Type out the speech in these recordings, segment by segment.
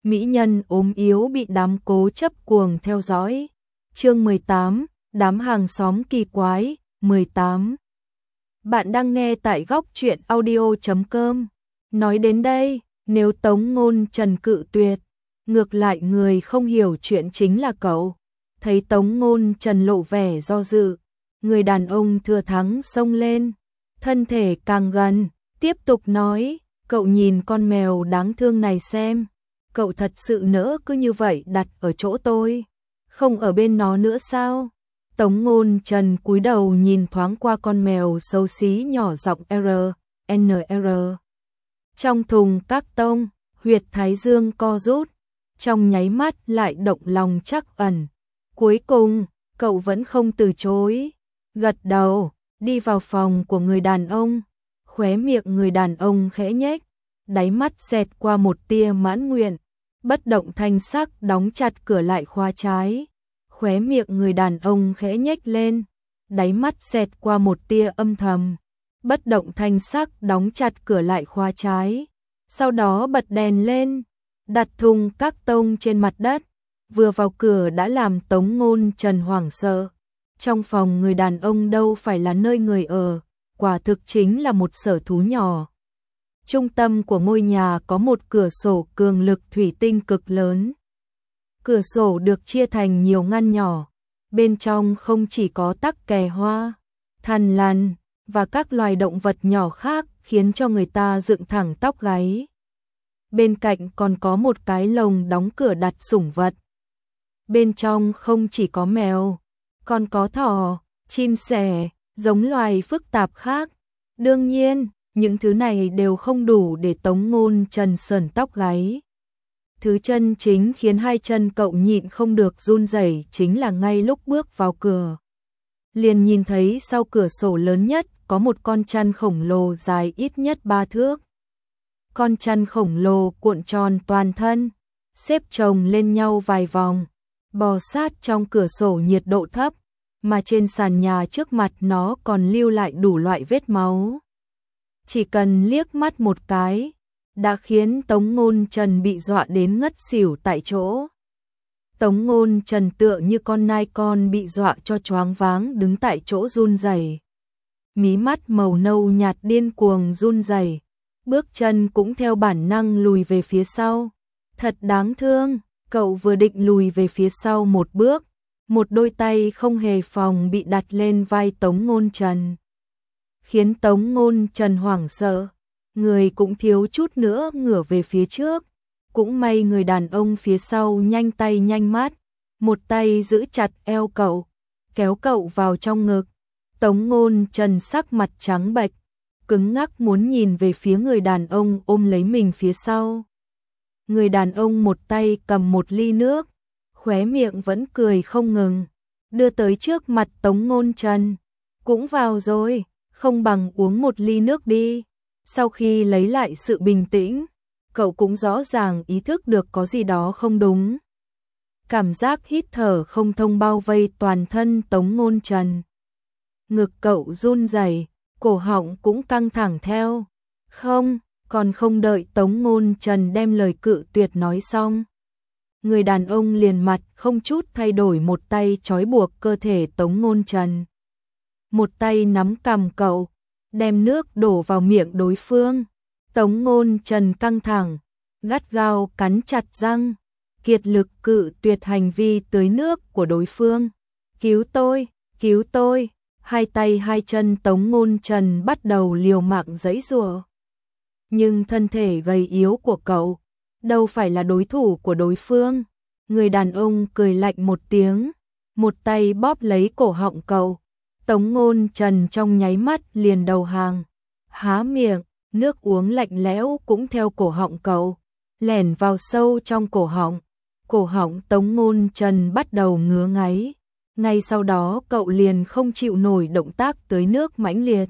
mỹ nhân ốm yếu bị đám cố chấp cuồng theo dõi. Chương 18, đám hàng xóm kỳ quái, 18. Bạn đang nghe tại góc truyện audio.com. Nói đến đây, nếu Tống Ngôn Trần cự tuyệt, ngược lại người không hiểu chuyện chính là cậu. Thấy Tống Ngôn Trần lộ vẻ do dự, người đàn ông thừa thắng xông lên, thân thể càng gần, tiếp tục nói, cậu nhìn con mèo đáng thương này xem, cậu thật sự nỡ cứ như vậy đặt ở chỗ tôi, không ở bên nó nữa sao? Tống Ngôn Trần cúi đầu nhìn thoáng qua con mèo xấu xí nhỏ giọng NR. Trong thùng các tông, huyệt thái dương co rút, trong nháy mắt lại động lòng trắc ẩn. Cuối cùng, cậu vẫn không từ chối, gật đầu, đi vào phòng của người đàn ông, khóe miệng người đàn ông khẽ nhếch, đáy mắt xẹt qua một tia mãn nguyện, bất động thanh sắc đóng chặt cửa lại khóa trái. Khóe miệng người đàn ông khẽ nhếch lên, đáy mắt xẹt qua một tia âm thầm, bất động thanh sắc đóng chặt cửa lại khóa trái, sau đó bật đèn lên, đặt thùng các tông trên mặt đất, vừa vào cửa đã làm Tống Ngôn Trần hoảng sợ. Trong phòng người đàn ông đâu phải là nơi người ở, quả thực chính là một sở thú nhỏ. Trung tâm của ngôi nhà có một cửa sổ cường lực thủy tinh cực lớn. Cửa sổ được chia thành nhiều ngăn nhỏ, bên trong không chỉ có tắc kè hoa, thằn lằn và các loài động vật nhỏ khác khiến cho người ta dựng thẳng tóc gáy. Bên cạnh còn có một cái lồng đóng cửa đặt sủng vật. Bên trong không chỉ có mèo, còn có thỏ, chim sẻ, giống loài phức tạp khác. Đương nhiên, những thứ này đều không đủ để Tống Ngôn Trần sởn tóc gáy. Thứ chân chính khiến hai chân cậu nhịn không được run rẩy chính là ngay lúc bước vào cửa, liền nhìn thấy sau cửa sổ lớn nhất có một con chăn khổng lồ dài ít nhất 3 thước. Con chăn khổng lồ cuộn tròn toàn thân, xếp chồng lên nhau vài vòng, bò sát trong cửa sổ nhiệt độ thấp, mà trên sàn nhà trước mặt nó còn lưu lại đủ loại vết máu. Chỉ cần liếc mắt một cái, đã khiến Tống Ngôn Trần bị dọa đến ngất xỉu tại chỗ. Tống Ngôn Trần tựa như con nai con bị dọa cho choáng váng đứng tại chỗ run rẩy. Mí mắt màu nâu nhạt điên cuồng run rẩy, bước chân cũng theo bản năng lùi về phía sau. Thật đáng thương, cậu vừa định lùi về phía sau một bước, một đôi tay không hề phòng bị đặt lên vai Tống Ngôn Trần, khiến Tống Ngôn Trần hoảng sợ, người cũng thiếu chút nữa ngửa về phía trước. Cũng may người đàn ông phía sau nhanh tay nhanh mắt, một tay giữ chặt eo cậu, kéo cậu vào trong ngực. Tống Ngôn Trần sắc mặt trắng bệch, cứng ngắc muốn nhìn về phía người đàn ông ôm lấy mình phía sau. Người đàn ông một tay cầm một ly nước, khóe miệng vẫn cười không ngừng, đưa tới trước mặt Tống Ngôn Trần. Cũng vào rồi, không bằng uống một ly nước đi. Sau khi lấy lại sự bình tĩnh, cậu cũng rõ ràng ý thức được có gì đó không đúng. Cảm giác hít thở không thông bao vây toàn thân Tống Ngôn Trần. Ngực cậu run rẩy, cổ họng cũng căng thẳng theo. Không, còn không đợi Tống Ngôn Trần đem lời cự tuyệt nói xong, người đàn ông liền mặt không chút thay đổi một tay trói buộc cơ thể Tống Ngôn Trần, một tay nắm cằm cậu, đem nước đổ vào miệng đối phương. Tống Ngôn Trần căng thẳng, gắt gao cắn chặt răng, kiệt lực cự tuyệt hành vi tưới nước của đối phương. Cứu tôi, cứu tôi! Hai tay hai chân Tống Ngôn Trần bắt đầu liều mạng giãy giụa. Nhưng thân thể gầy yếu của cậu đâu phải là đối thủ của đối phương. Người đàn ông cười lạnh một tiếng, một tay bóp lấy cổ họng cậu. Tống Ngôn Trần trong nháy mắt liền đầu hàng, há miệng, nước uống lạnh lẽo cũng theo cổ họng cậu lẻn vào sâu trong cổ họng. Cổ họng Tống Ngôn Trần bắt đầu ngứa ngáy. Ngay sau đó cậu liền không chịu nổi động tác tưới nước mãnh liệt.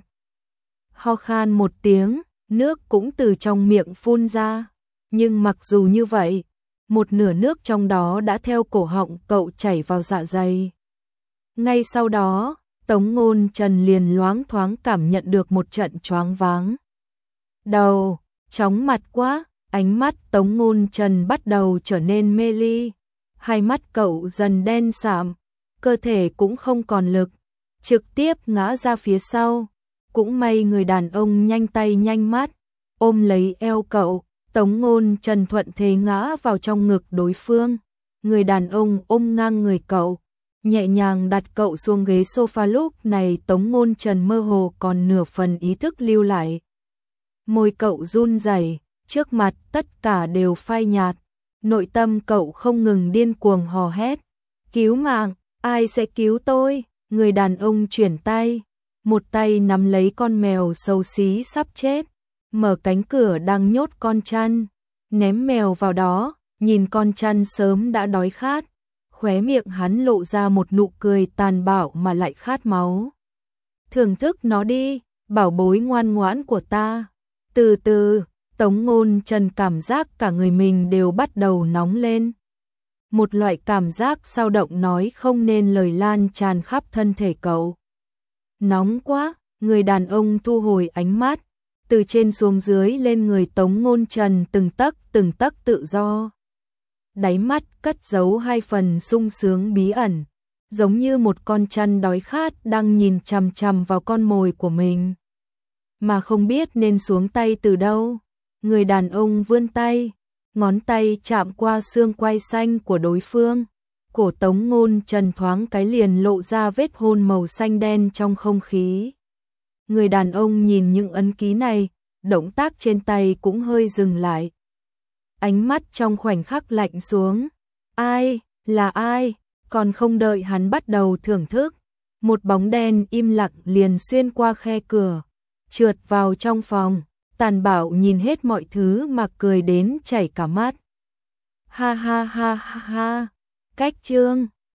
Ho khan một tiếng, nước cũng từ trong miệng phun ra. Nhưng mặc dù như vậy, một nửa nước trong đó đã theo cổ họng cậu chảy vào dạ dày. Ngay sau đó, Tống Ngôn Trần liền loáng thoáng cảm nhận được một trận choáng váng. Đầu, chóng mặt quá, Ánh mắt Tống Ngôn Trần bắt đầu trở nên mê ly, hai mắt cậu dần đen sạm, cơ thể cũng không còn lực, trực tiếp ngã ra phía sau. Cũng may người đàn ông nhanh tay nhanh mắt, ôm lấy eo cậu, Tống Ngôn Trần thuận thế ngã vào trong ngực đối phương. Người đàn ông ôm ngang người cậu, nhẹ nhàng đặt cậu xuống ghế sofa. Lúc này Tống Ngôn Trần mơ hồ còn nửa phần ý thức lưu lại. Môi cậu run rẩy, trước mặt tất cả đều phai nhạt, nội tâm cậu không ngừng điên cuồng hò hét. Cứu mạng, ai sẽ cứu tôi? Người đàn ông chuyển tay, một tay nắm lấy con mèo xấu xí sắp chết, mở cánh cửa đang nhốt con chăn, ném mèo vào đó, nhìn con chăn sớm đã đói khát, khóe miệng hắn lộ ra một nụ cười tàn bạo mà lại khát máu. Thưởng thức nó đi, bảo bối ngoan ngoãn của ta. Từ từ, Tống Ngôn Trần cảm giác cả người mình đều bắt đầu nóng lên. Một loại cảm giác dao động nói không nên lời lan tràn khắp thân thể cậu. Nóng quá, người đàn ông thu hồi ánh mắt, từ trên xuống dưới lên người Tống Ngôn Trần từng tấc tự do. Đáy mắt cất giấu hai phần sung sướng bí ẩn, giống như một con chăn đói khát đang nhìn chằm chằm vào con mồi của mình, mà không biết nên xuống tay từ đâu. Người đàn ông vươn tay, ngón tay chạm qua xương quai xanh của đối phương, cổ Tống Ngôn Trần thoáng cái liền lộ ra vết hôn màu xanh đen trong không khí. Người đàn ông nhìn những ấn ký này, động tác trên tay cũng hơi dừng lại. Ánh mắt trong khoảnh khắc lạnh xuống. Ai, là ai? Còn không đợi hắn bắt đầu thưởng thức, một bóng đen im lặng liền xuyên qua khe cửa, trượt vào trong phòng, tàn bạo nhìn hết mọi thứ mà cười đến chảy cả mắt. Ha ha ha ha ha, cách chương